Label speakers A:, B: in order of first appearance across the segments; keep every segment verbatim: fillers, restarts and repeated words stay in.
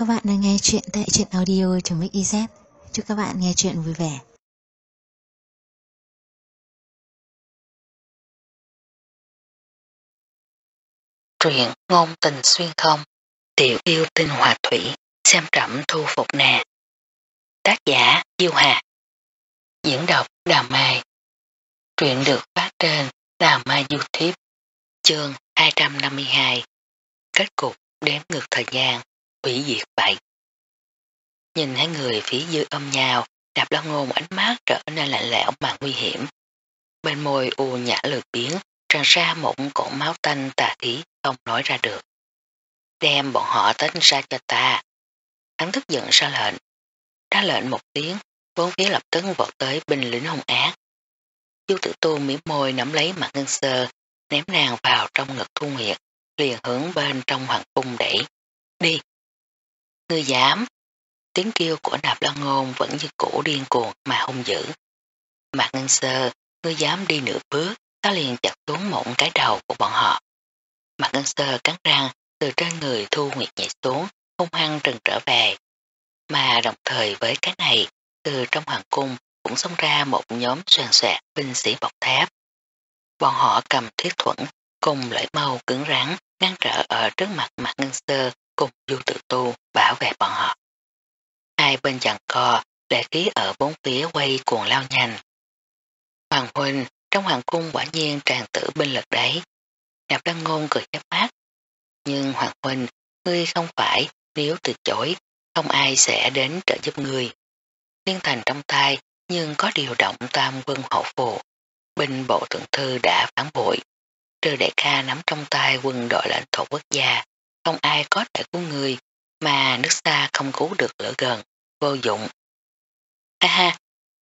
A: các bạn đang nghe chuyện tại truyện audio.mixyz. Chúc các bạn nghe chuyện vui vẻ.
B: Truyện ngôn tình xuyên không, tiểu yêu tinh hòa thủy, xem trẫm thu phục nè. Tác giả Diêu Hà. Diễn đọc Đào Mai. Truyện được phát trên Đào Mai YouTube. Chương hai trăm năm mươi hai. Kết cục đếm ngược thời gian, hủy diệt bảy. Nhìn hai người phía dưới ôm nhau, Đạp Lao Ngôn ánh mắt trở nên lạnh lẽo mà nguy hiểm. Bên môi u nhã lười biếng tràn ra một cổ máu tanh tà khí không nói ra được. Đem bọn họ tách ra cho ta. Hắn tức giận ra lệnh. Ra lệnh một tiếng, bốn phía lập tức vọt tới binh lính hung ác. Chu Tử Tu mỉm môi nắm lấy mặt Ngân Sơ, ném nàng vào trong ngực Thu Nguyệt, liền hướng bên trong hoàng cung đẩy. Đi! Ngươi dám! Tiếng kêu của Nạp Lan Ngôn vẫn như cũ điên cuồng mà hung dữ. Mạc Ngân Sơ, ngươi dám đi nửa bước, ta liền chặt xuống một cái đầu của bọn họ. Mạc Ngân Sơ cắn răng từ trên người Thu Nguyệt nhảy xuống, hung hăng trừng trở về. Mà đồng thời với cái này, từ trong hoàng cung cũng xông ra một nhóm soàn soạt binh sĩ bọc thép. Bọn họ cầm thiết thuẫn cùng lưỡi mâu cứng rắn ngăn trở ở trước mặt Mạc Ngân Sơ cùng Du Tự Tu bảo vệ bọn họ. Hai bên giằng co, lệ khí ở bốn phía quay cuồng lao nhanh. Hoàng huynh, trong hoàng cung quả nhiên tràn tử binh lực đấy. Nạp Lan Ngôn cười chớp mắt. Nhưng Hoàng huynh, ngươi không phải, nếu từ chối, không ai sẽ đến trợ giúp ngươi. Liên thành trong tay, nhưng có điều động tam quân hộ phụ. Binh bộ thượng thư đã phản bội. Trừ đại ca nắm trong tay quân đội lãnh thổ quốc gia, không ai có thể cứu ngươi, mà nước xa không cứu được lửa gần, vô dụng. Ha ha!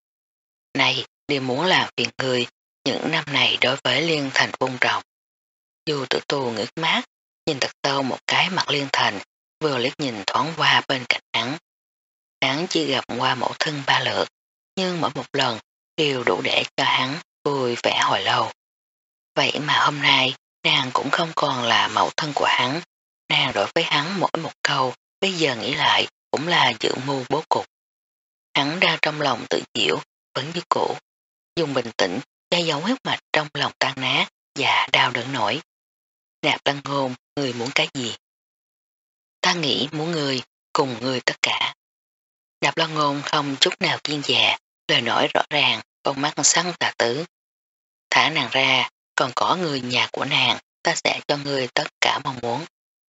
B: Này, đều muốn làm phiền ngươi, những năm này đối với Liên Thành vung trọng. Dù Tử Tu ngước mát, nhìn thật sâu một cái mặt Liên Thành, vừa liếc nhìn thoáng qua bên cạnh hắn. Hắn chỉ gặp qua mẫu thân ba lượt, nhưng mỗi một lần đều đủ để cho hắn vui vẻ hồi lâu. Vậy mà hôm nay, nàng cũng không còn là mẫu thân của hắn. Nàng đối với hắn mỗi một câu, bây giờ nghĩ lại cũng là dự mưu bố cục. Hắn đang trong lòng tự diễu, vẫn như cũ, dùng bình tĩnh che giấu huyết mạch trong lòng tan nát và đau đớn nổi. Nạp Lan Ngôn, người muốn cái gì? Ta nghĩ muốn người, cùng người tất cả. Nạp Lan Ngôn không chút nào kiên dè, lời nói rõ ràng, con mắt săn tà tứ. Thả nàng ra, còn có người nhà của nàng, ta sẽ cho người tất cả mong muốn.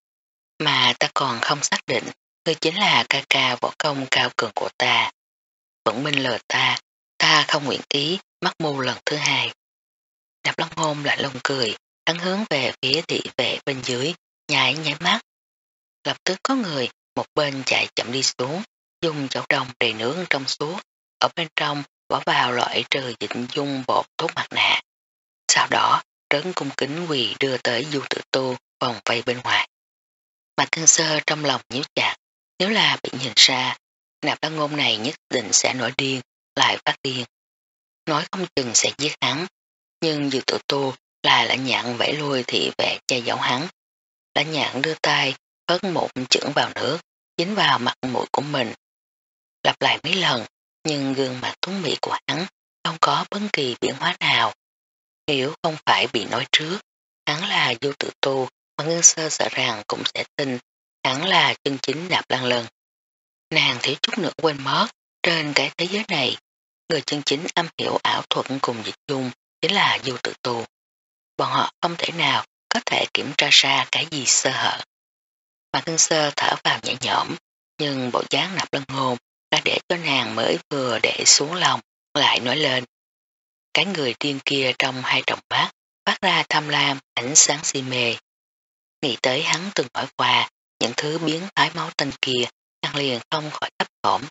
B: Mà ta còn không xác định, người chính là ca ca võ công cao cường của ta. Vẫn minh lời ta, ta không nguyện ý mắc mưu lần thứ hai. Nạp Lan Ngôn lại lông cười, hắn hướng về phía thị vệ bên dưới, nháy nháy mắt. Lập tức có người một bên chạy chậm đi xuống, dùng chậu đồng đầy nướng trong suốt, ở bên trong bỏ vào loại trừ dịch dung bột thuốc mặt nạ. Sau đó trấn cung kính quỳ đưa tới Du Tự Tu vòng vây bên ngoài. Mà Ngân Sơ trong lòng nhíu chặt, nếu là bị nhìn ra, Nạp Lan Ngôn này nhất định sẽ nổi điên, lại phát điên. Nói không chừng sẽ giết hắn, nhưng Du Tự Tu là lãnh nhạn vẫy lui thị vệ che giấu hắn. Lãnh nhạn đưa tay phớt một chưởng vào nước, dính vào mặt mũi của mình. Lặp lại mấy lần, nhưng gương mặt tuấn mỹ của hắn không có bất kỳ biến hóa nào. Nếu không phải bị nói trước, hắn là Du Tự Tu, mà Ngân Sơ sợ rằng cũng sẽ tin hắn là chân chính Nạp Lan Lân. Nàng thiếu chút nữa quên mất, trên cái thế giới này, người chân chính âm hiểu ảo thuật cùng dịch dung chính là Du Tự Tu. Bọn họ không thể nào có thể kiểm tra ra cái gì sơ hở. Mà Ngân Sơ thở vào nhẹ nhõm, nhưng bộ dáng Nạp Lan Ngôn đã để cho nàng mới vừa để xuống lòng, lại nói lên. Cái người điên kia trong hai tròng mắt phát ra tham lam, ánh sáng si mê. Nghĩ tới hắn từng hỏi qua những thứ biến thái máu tanh kia, nàng liền không khỏi thấp thỏm.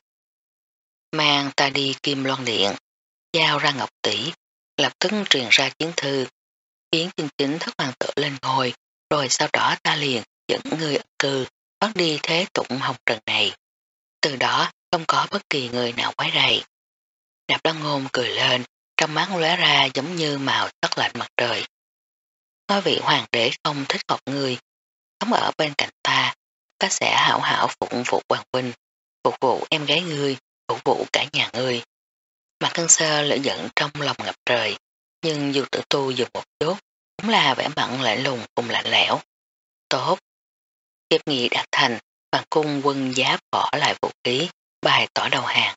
B: Mang ta đi Kim Loan Điện, giao ra Ngọc Tỷ, lập tức truyền ra chiến thư, khiến chân chính thất hoàng tử lên ngôi, rồi sau đó ta liền dẫn người ẩn cư, bắt đi thế tụng hồng trần này. Từ đó không có bất kỳ người nào quấy rầy. Nạp Lan Ngôn cười lên, trong mắt lóe ra giống như màu sắc lạnh mặt trời. Nói vị hoàng đế không thích hợp người, sống ở bên cạnh ta, ta sẽ hảo hảo phục vụ hoàng huynh, phục vụ em gái ngươi, phục vụ cả nhà ngươi. Mặt Ngân Sơ lửa giận trong lòng ngập trời, nhưng dù Tử Tu dừng một chút, cũng là vẻ mặn lạnh lùng cùng lạnh lẽo. Tốt. Hiệp nghị đạt thành, Hoàng cung quân giáp bỏ lại vũ khí, bày tỏ đầu hàng.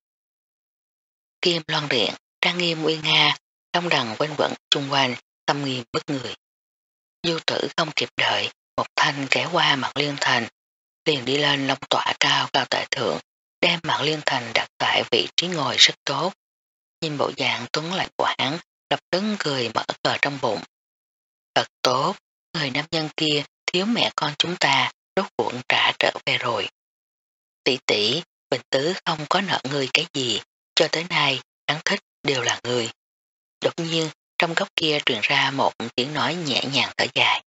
B: Kim loan điện, trang nghiêm uy nga, đông đằng quanh quẩn chung quanh, tâm nghiêm bức người. Du Tử không kịp đợi, một thanh kéo qua mặt Liên Thành, liền đi lên long tỏa cao cao tại thượng, đem mặt Liên Thành đặt tại vị trí ngồi rất tốt. Nhìn bộ dạng tuấn lạnh của hắn, lập tức cười mở cờ trong bụng. Thật tốt, người nam nhân kia thiếu mẹ con chúng ta, rốt cuộc trả trở về rồi. Tỷ tỷ, Bình Tứ không có nợ người cái gì, cho tới nay, hắn thích đều là người. Đột nhiên, trong góc kia truyền ra một tiếng nói nhẹ nhàng thở dài.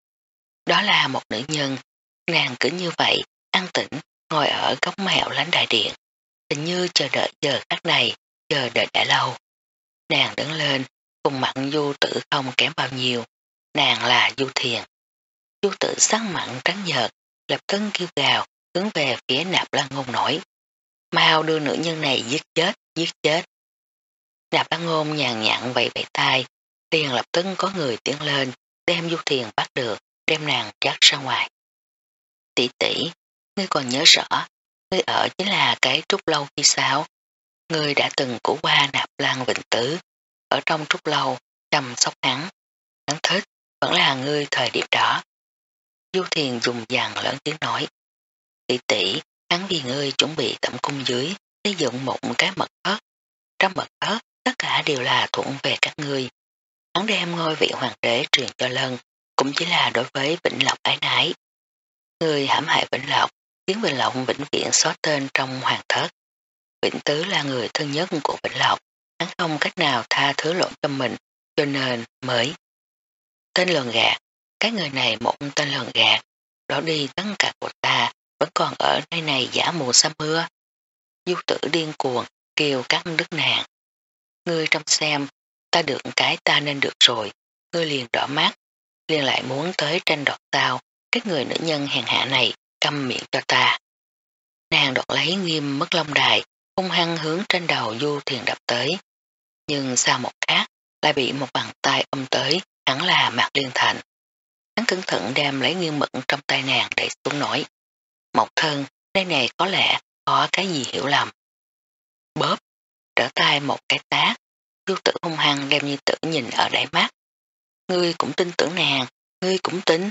B: Đó là một nữ nhân, nàng cứ như vậy, an tĩnh, ngồi ở góc mèo lánh đại điện. Hình như chờ đợi giờ khắc này, chờ đợi đã lâu. Nàng đứng lên, cùng mặt Du Tử không kém bao nhiêu. Nàng là Du Thiền. Du Tử sắc mặn trắng nhợt, lập tức kêu gào, hướng về phía Nạp Lan Ngôn nổi. Mau đưa nữ nhân này giết chết, giết chết. Nạp Lan Ngôn nhàn nhặn vẫy vẫy tay, liền lập tức có người tiến lên, đem Du Thiền bắt được, đem nàng dắt ra ngoài. Tỷ tỷ, ngươi còn nhớ rõ, ngươi ở chính là cái trúc lâu khi sao? Ngươi đã từng cũ qua Nạp Lan Vịnh Tứ, ở trong trúc lâu, chăm sóc hắn. Hắn thích, vẫn là ngươi thời điểm đó. Du Thiền dùng dằn lớn tiếng nói. Tỷ tỷ, hắn vì ngươi chuẩn bị tẩm cung dưới, xây dựng một cái mật thất. Trong mật thất, tất cả đều là thuận về các ngươi. Hắn đem ngôi vị hoàng đế truyền cho Lân, cũng chỉ là đối với Vĩnh Lộc ái nái. Ngươi hãm hại Vĩnh Lộc, khiến Vĩnh Lộc vĩnh viễn xóa tên trong hoàng thất. Vĩnh Tứ là người thân nhất của Vĩnh Lộc, hắn không cách nào tha thứ lỗi cho mình, cho nên mới. Tên lường gạt, cái người này một tên lường gạt, đó đi tất cả của ta, vẫn còn ở nơi này giả mù sa mưa. Du Tử điên cuồng, kêu cắt đứt nàng. Ngươi trong xem, ta được cái ta nên được rồi, ngươi liền đỏ mắt, liền lại muốn tới tranh đoạt sao, cái người nữ nhân hèn hạ này, câm miệng cho ta. Nàng đoạt lấy Nghiêm Mất Long Đài, hung hăng hướng trên đầu Du Thiền đập tới. Nhưng sau một khắc, lại bị một bàn tay ôm tới, hắn là Mạc Liên Thành. Hắn cẩn thận đem lấy Nghiêm Mẫn trong tay nàng để xuống nổi. Mộc thân, nơi này có lẽ có cái gì hiểu lầm. Bóp, trở tay một cái tác, Du Tử hung hăng đem Nhi Tử nhìn ở đáy mắt. Ngươi cũng tin tưởng nàng, ngươi cũng tin.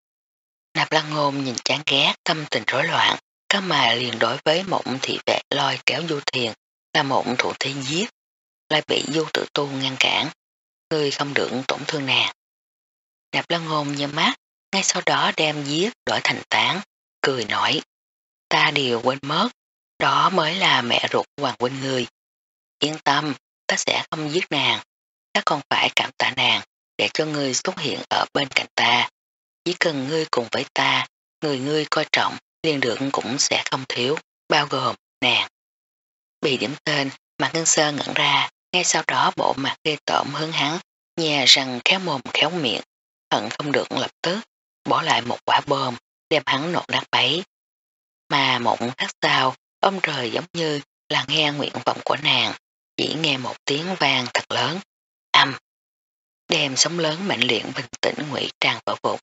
B: Nạp Lan Ngôn nhìn chán ghét, tâm tình rối loạn, các mà liền đối với một thị vệ lôi kéo Du Thiền là một thủ thế giết, lại bị Du Tử Tu ngăn cản. Ngươi không được tổn thương nàng. Nạp Lan Ngôn nhắm mắt, ngay sau đó đem giết đổi thành tán, cười nói. Ta đều quên mất, đó mới là mẹ ruột Hoàng huynh ngươi. Yên tâm, ta sẽ không giết nàng, ta còn phải cảm tạ nàng để cho ngươi xuất hiện ở bên cạnh ta. Chỉ cần ngươi cùng với ta, người ngươi coi trọng liền được cũng sẽ không thiếu, bao gồm nàng. Bị điểm tên, Mạc Ngân Sơ ngẩn ra, ngay sau đó bộ mặt ghê tởm hướng hắn, nhè răng khéo mồm khéo miệng, hận không được lập tức, bỏ lại một quả bom, đem hắn nổ nát bấy. Mà một khắc sau, ông trời giống như là nghe nguyện vọng của nàng, chỉ nghe một tiếng vang thật lớn, âm, đem sóng lớn mạnh liệt bình tĩnh ngụy trang vỡ vụn.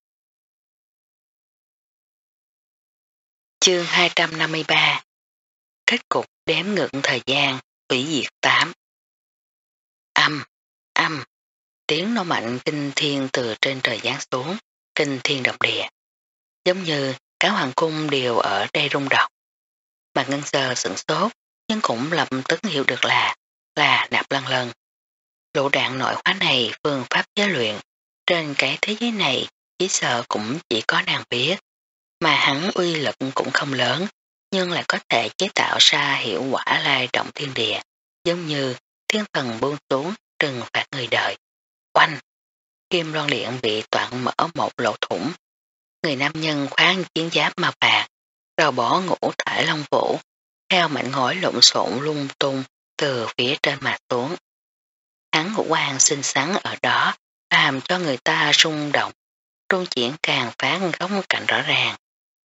B: Chương hai trăm năm mươi ba Kết cục đếm ngược thời gian, hủy diệt tám. Âm, âm, tiếng nổ mạnh kinh thiên từ trên trời giáng xuống, kinh thiên động địa. Giống như cả hoàng cung đều ở đây rung động. Mạc Ngân Sơ sửng sốt, nhưng cũng lập tức hiểu được là, là Nạp Lan Lân. Lũ đạn nội khóa này phương pháp chế luyện, trên cái thế giới này chỉ sợ cũng chỉ có nàng biết. Mà hắn uy lực cũng không lớn, nhưng lại có thể chế tạo ra hiệu quả lai động thiên địa, giống như thiên thần buông xuống trừng phạt người đời. Oanh! Kim loan điện bị toạn mở một lỗ thủng. Người nam nhân khoáng chiến giáp màu bạc, rồi bỏ ngũ thải long vũ, theo mảnh ngói lộn xộn lung tung từ phía trên mà xuống. Hắn ngũ quan xinh xắn ở đó, làm cho người ta rung động, trung chuyển càng phán góc cạnh rõ ràng,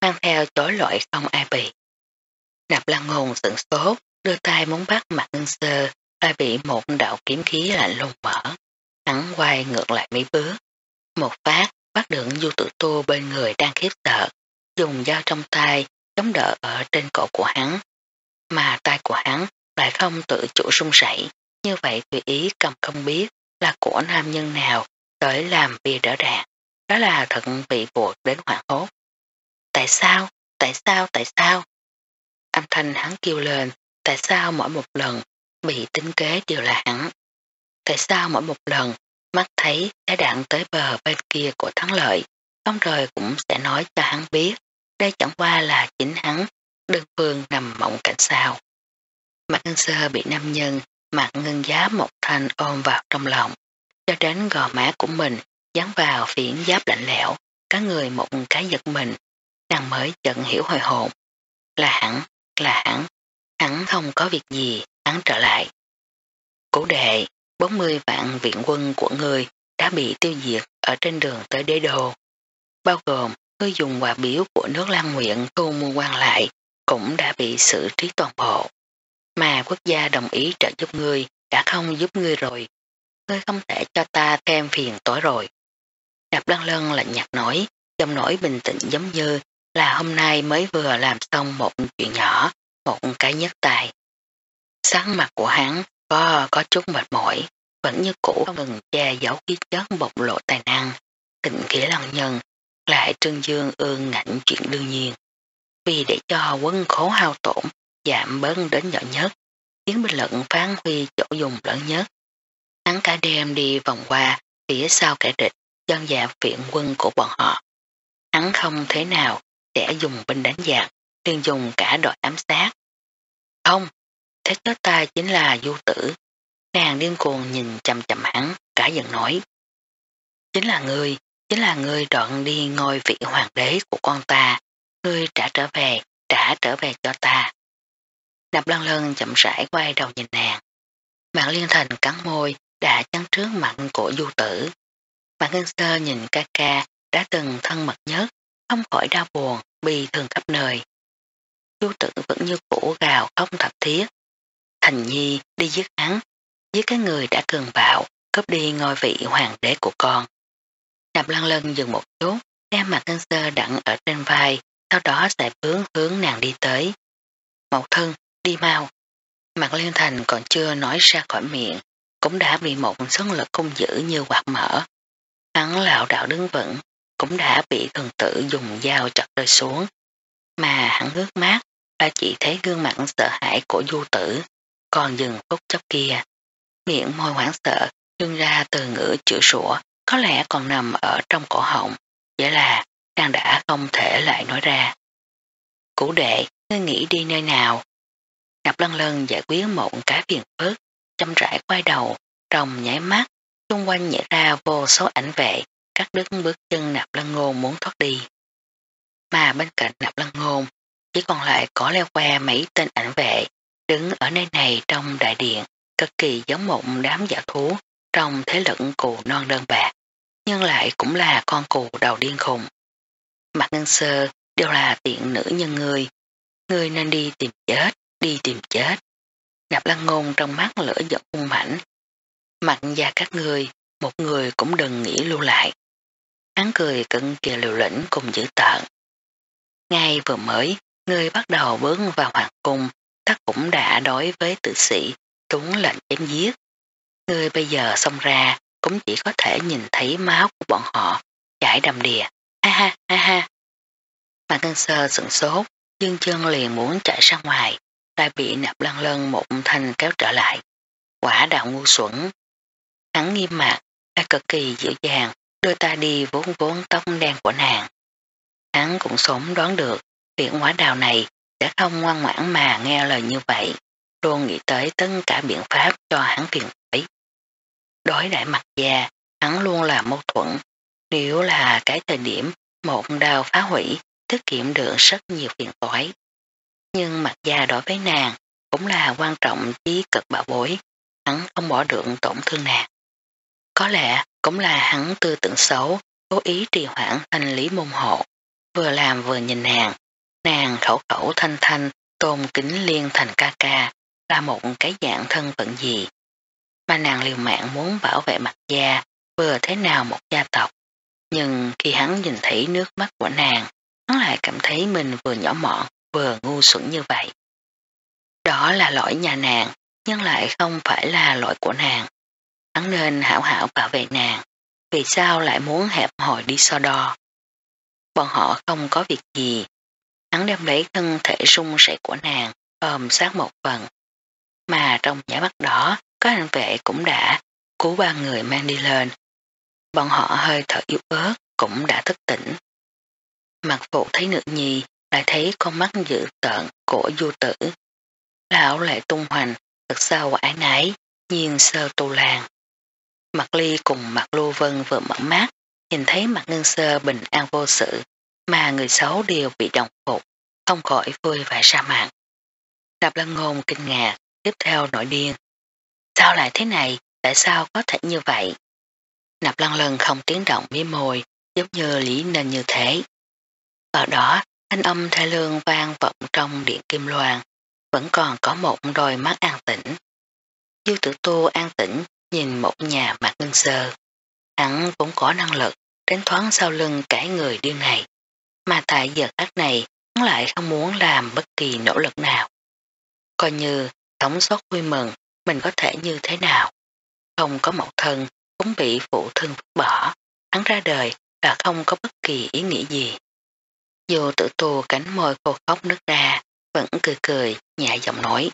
B: mang theo chối loại không ai bị. Nạp Lan Ngôn sửng sốt, đưa tay muốn bắt Mạc Ngân Sơ, lại bị một đạo kiếm khí lạnh lùng mở. Hắn quay ngược lại mấy bước, một phát bắt được Du Tử Tu bên người đang khiếp sợ, dùng dao trong tay chống đỡ ở trên cổ của hắn, mà tay của hắn lại không tự chủ run rẩy, như vậy tùy ý cầm không biết là của nam nhân nào tới làm bia đỡ đạn, đó là thật bị buộc đến hoảng hốt. Tại sao? Tại sao? Tại sao? Âm thanh hắn kêu lên, tại sao mỗi một lần bị tính kế đều là hắn? Tại sao mỗi một lần mắt thấy cái đạn tới bờ bên kia của thắng lợi, không rời cũng sẽ nói cho hắn biết, đây chẳng qua là chính hắn, đơn phương nằm mộng cảnh sao. Mạc Ngân Sơ bị nam nhân Mạc Ngân Giáp một thanh ôm vào trong lòng, cho đến gò má của mình dán vào phiến giáp lạnh lẽo, cả người một cái giật mình, nàng mới chợt hiểu hồi hồn. Là hắn, là hắn, hắn không có việc gì, hắn trở lại. Cố đệ, bốn mươi vạn viện quân của người đã bị tiêu diệt ở trên đường tới đế đô, bao gồm ngươi dùng quà biếu của nước Lan Nguyện thu mua quan lại cũng đã bị xử trí toàn bộ. Mà quốc gia đồng ý trợ giúp ngươi đã không giúp ngươi rồi, ngươi không thể cho ta thêm phiền tối rồi. Nạp Lan Lân lạnh nhạt nói, giọng nổi bình tĩnh giống như là hôm nay mới vừa làm xong một chuyện nhỏ, một cái nhấc tay. Sắc mặt của hắn có có chút mệt mỏi, vẫn như cũ không ngừng che giấu khí chất bộc lộ tài năng, tịnh nghĩa lăng nhân, lại trương dương ương ngạnh chuyện đương nhiên. Vì để cho quân khố hao tổn giảm bớt đến nhỏ nhất, khiến binh lực phán huy chỗ dùng lớn nhất. Hắn cả đêm đi vòng qua phía sau kẻ địch, dân dạp viện quân của bọn họ. Hắn không thế nào sẽ dùng binh đánh giặc, liền dùng cả đội ám sát. Không, thế chết ta chính là Du Tử. Nàng điên cuồng nhìn chầm chầm hắn, cả giận nói. Chính là ngươi, chính là ngươi đoạn đi ngôi vị hoàng đế của con ta, ngươi trả trở về, trả trở về cho ta. Nạp Lan Lân chậm rãi quay đầu nhìn nàng. Mạc Liên Thành cắn môi, đã chắn trước mặt của Du Tử. Mạc Ngân Sơ nhìn ca ca đã từng thân mật nhất, không khỏi đau buồn, bi thương khắp nơi. Du Tử vẫn như cũ gào khóc thập thiết. Thành Nhi đi giết hắn, giết cái người đã cường bạo, cướp đi ngôi vị hoàng đế của con. Nạp Lan Lân dừng một chút, đem Mạc Ngân Sơ đặn ở trên vai, sau đó sẽ hướng hướng nàng đi tới. Mẫu thân, đi mau. Mạc Liên Thành còn chưa nói ra khỏi miệng, cũng đã bị một sức lực cung dữ như quạt mở. Hắn lảo đảo đứng vững, cũng đã bị thần tử dùng dao chặt rơi xuống. Mà hắn ngước mắt, đã chỉ thấy gương mặt sợ hãi của Du Tử, còn dừng phút chốc kia. Miệng môi hoảng sợ, trưng ra từ ngữ chữa sủa, có lẽ còn nằm ở trong cổ họng, vậy là nàng đã không thể lại nói ra. Cũ đệ, ngươi nghĩ đi nơi nào? Nạp Lan Lân giải quyết một cái phiền phức, chăm rãi quay đầu, trong nháy mắt, xung quanh nhảy ra vô số ảnh vệ, cắt đứt bước chân Nạp Lan Ngôn muốn thoát đi. Mà bên cạnh Nạp Lan Ngôn, chỉ còn lại có leo que mấy tên ảnh vệ, đứng ở nơi này trong đại điện, cực kỳ giống một đám giả thú trong thế lực cù non đơn bạc, nhưng lại cũng là con cù đầu điên khùng. Mạc Ngân Sơ đều là tiện nữ nhân ngươi, ngươi nên đi tìm chết, đi tìm chết. Nạp Lan Ngôn trong mắt lửa giận hung mãnh. Mặc ra các ngươi, một người cũng đừng nghĩ lưu lại. Hắn cười cực kỳ liều lĩnh cùng dữ tợn. Ngay vừa mới, ngươi bắt đầu bước vào hoàng cung, ta cũng đã đối với tử sĩ, túng lệnh chém giết. Ngươi bây giờ xông ra, cũng chỉ có thể nhìn thấy máu của bọn họ, chảy đầm đìa, ha ha ha ha. Mạc Ngân Sơ sửng sốt, dương chân liền muốn chạy ra ngoài, lại bị Nạp Lan Lân một thanh kéo trở lại. Quả đạo ngu xuẩn. Hắn nghiêm mặt, đã cực kỳ dịu dàng, đưa ta đi vốn vốn tóc đen của nàng. Hắn cũng sớm đoán được, viện quả đào này sẽ không ngoan ngoãn mà nghe lời như vậy, luôn nghĩ tới tất cả biện pháp cho hắn phiền toái. Đối đại Mặt Gia, hắn luôn là mâu thuẫn, nếu là cái thời điểm một đao phá hủy, tiết kiệm được rất nhiều phiền toái. Nhưng Mặt Gia đối với nàng cũng là quan trọng chí cực bảo bối, hắn không bỏ được tổn thương nàng. Có lẽ cũng là hắn tư tưởng xấu, cố ý trì hoãn thanh lý môn hộ. vừa làm vừa nhìn nàng. Nàng khẩu khẩu thanh thanh, tôn kính liên thành ca ca, là một cái dạng thân phận gì. Mà nàng liều mạng muốn bảo vệ mặt gia, vừa thế nào một gia tộc. Nhưng khi hắn nhìn thấy nước mắt của nàng, hắn lại cảm thấy mình vừa nhỏ mọn, vừa ngu xuẩn như vậy. Đó là lỗi nhà nàng, nhưng lại không phải là lỗi của nàng. Hắn nên hảo hảo bảo vệ nàng, vì sao lại muốn hẹp hòi đi so đo. Bọn họ không có việc gì. Hắn đem lấy thân thể sung sẩy của nàng, ôm sát một phần. Mà trong nhã mắt đó, có anh vệ cũng đã cứu ba người mang đi lên. Bọn họ hơi thở yếu ớt, cũng đã thức tỉnh. Mặt phụ thấy nữ nhi, lại thấy con mắt dữ tợn của du tử. Lão lại tung hoành, thật sâu ái nái, nhiên sơ tu làng. Mặt ly cùng mặt lưu vân vừa mở mắt, nhìn thấy mặt ngân sơ bình an vô sự, mà người xấu đều bị đồng phục, không khỏi vui vẻ ra mặt. Nạp Lăng Ngôn kinh ngạc, tiếp theo nổi điên. Sao lại thế này, tại sao có thể như vậy? Nạp Lăng Lân không tiếng động mí môi, giống như lý nên như thế. Ở đó, thanh âm thê lương vang vọng trong điện kim loan, vẫn còn có một đôi mắt an tĩnh. Du Tử Tu an tĩnh nhìn một nhà mặt ngân sơ. Hắn cũng có năng lực tránh thoáng sau lưng cái người điên này, mà tại giờ khắc này hắn lại không muốn làm bất kỳ nỗ lực nào. Coi như sống sót vui mừng mình có thể như thế nào. Không có mẫu thân cũng bị phụ thân vứt bỏ, hắn ra đời là không có bất kỳ ý nghĩa gì. Dù Tử Tu cánh môi khô khóc nứt ra, vẫn cười cười, nhẹ giọng nói.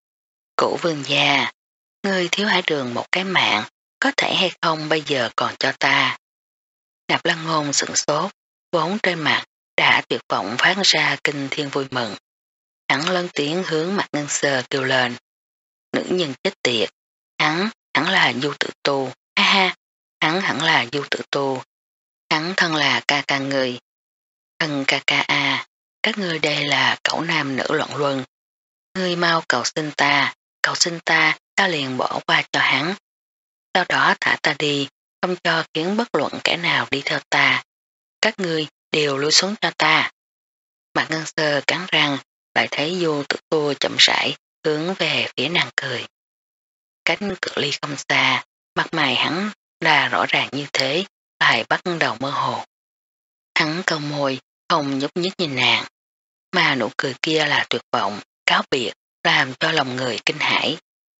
B: Cụ vương gia, ngươi thiếu Hải Đường một cái mạng, có thể hay không bây giờ còn cho ta. Nạp Lăng Ngôn sửng sốt, vốn trên mặt đã tuyệt vọng phát ra kinh thiên vui mừng. Hắn lớn tiếng hướng mặt ngân sơ kêu lên. Nữ nhân chết tiệt, hắn, hắn là Du Tử Tu, ha ha, hắn hẳn là Du Tử Tu. Hắn thân là ca ca người. Thân ca ca a, các ngươi đây là cẩu nam nữ loạn luân. Ngươi mau cầu xin ta, cầu xin ta, ta liền bỏ qua cho hắn. Sau đó thả ta đi, không cho khiến bất luận kẻ nào đi theo ta. Các ngươi đều lui xuống cho ta. Mạc Ngân Sơ cắn răng, lại thấy Du Tử Tu chậm rãi hướng về phía nàng cười. Cách cự ly không xa, mặt mày hắn là rõ ràng như thế, lại bắt đầu mơ hồ. Hắn câu môi, không nhúc nhích nhìn nàng, mà nụ cười kia là tuyệt vọng, cáo biệt, làm cho lòng người kinh hãi.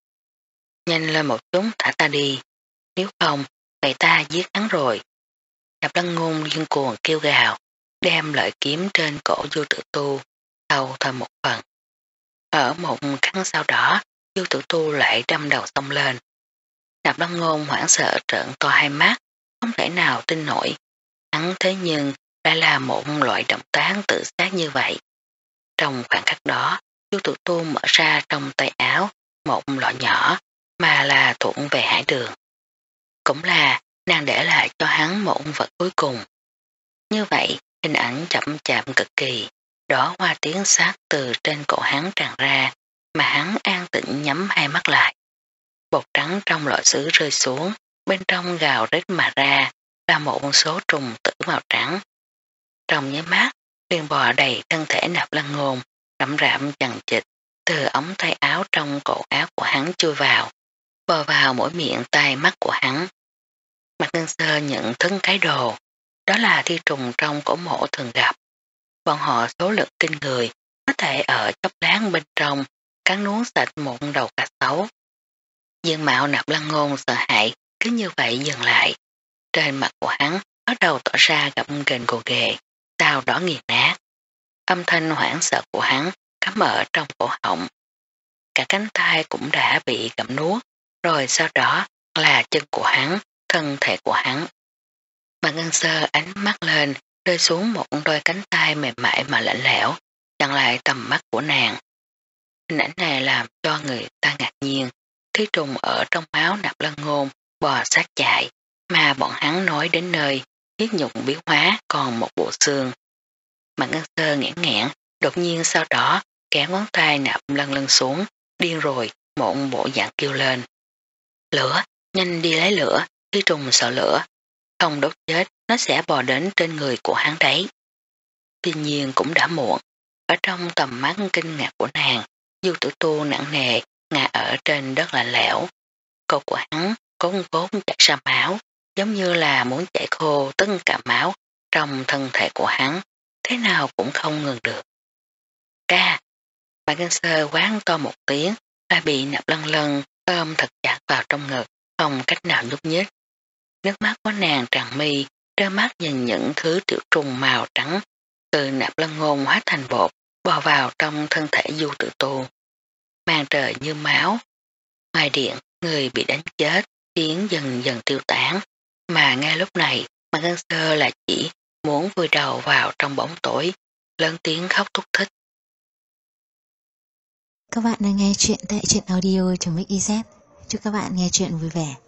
B: Nhanh lên một chút thả ta đi, nếu không, vậy ta giết hắn rồi. Nạp Lăng Ngôn liên cuồng kêu gào, đem lợi kiếm trên cổ Du Tử Tu, thâu thêm một phần. Ở một khắc sau đó, Du Tử Tu lại đâm đầu xông lên. Nạp Lăng Ngôn hoảng sợ trợn to hai mắt, không thể nào tin nổi. Hắn thế nhưng lại là một loại động tác tự sát như vậy. Trong khoảng khắc đó, Du Tử Tu mở ra trong tay áo một lọ nhỏ mà là thuận về Hải Đường. Cũng là nàng để lại cho hắn một vật cuối cùng. Như vậy, hình ảnh chậm chạm cực kỳ, đó hoa tiếng sát từ trên cổ hắn tràn ra, mà hắn an tĩnh nhắm hai mắt lại. Bột trắng trong lọ sứ rơi xuống, bên trong gào rít mà ra, là một số trùng tử màu trắng. Trong nháy mắt, liền bò đầy thân thể Nạp Lăng Ngôn, rậm rạm chằng chịt, từ ống tay áo trong cổ áo của hắn chui vào, bò vào mỗi miệng tai mắt của hắn. Mạc Ngân Sơ nhận thức cái đồ, đó là thi trùng trong cổ mộ thường gặp. Bọn họ số lượng kinh người, có thể ở chốc lát bên trong, cắn nuốt sạch một đầu cá sấu. Dương mạo Nạp Lăng Ngôn sợ hãi, cứ như vậy dừng lại. Trên mặt của hắn bắt đầu tỏ ra gậm ghềnh gồ ghề, sau đó nghiền nát. Âm thanh hoảng sợ của hắn cắm ở trong cổ họng. Cả cánh tay cũng đã bị gặm nuốt, rồi sau đó là chân của hắn, thân thể của hắn. Mà Ngân Sơ ánh mắt lên, rơi xuống một đôi cánh tay mềm mại mà lạnh lẽo, chặn lại tầm mắt của nàng. Hình ảnh này làm cho người ta ngạc nhiên, thí trùng ở trong máu Nạp Lăng Ngôn bò sát chạy, mà bọn hắn nói đến nơi, huyết nhục biến hóa còn một bộ xương. Mà Ngân Sơ nghẽn nghẽn, đột nhiên sau đó kéo ngón tay Nạp Lăng Lân xuống, điên rồi, một bộ dạng kêu lên. Lửa, nhanh đi lấy lửa, thí trùng sợ lửa, không đốt chết, nó sẽ bò đến trên người của hắn đấy. tuy nhiên cũng đã muộn. Ở trong tầm mắt kinh ngạc của nàng, Du Tử Tu nặng nề ngã ở trên đất lạnh lẽo. Cổ của hắn cốn cốn chảy ra máu, giống như là muốn chảy khô tất cả máu trong thân thể của hắn, thế nào cũng không ngừng được. Ca! Mạc Ngân Sơ quán to một tiếng, đã bị Nạp Lân Lân ôm thật chặt vào trong ngực, không cách nào nhúc nhích. Nước mắt của nàng tràn mi, đôi mắt nhìn những thứ tiểu trùng màu trắng từ Nạp Lân Ngôn hóa thành bột, bò vào trong thân thể Du Tử Tu. Màn trời như máu. Ngoài điện, người bị đánh chết, tiếng dần dần tiêu tán, mà ngay lúc này, Mạc Ngân Sơ là chỉ muốn vùi đầu vào trong bóng tối, lớn tiếng khóc thúc thích.
A: Các bạn đang nghe chuyện tại truyện audio.mixyz. Chúc các bạn nghe chuyện vui vẻ.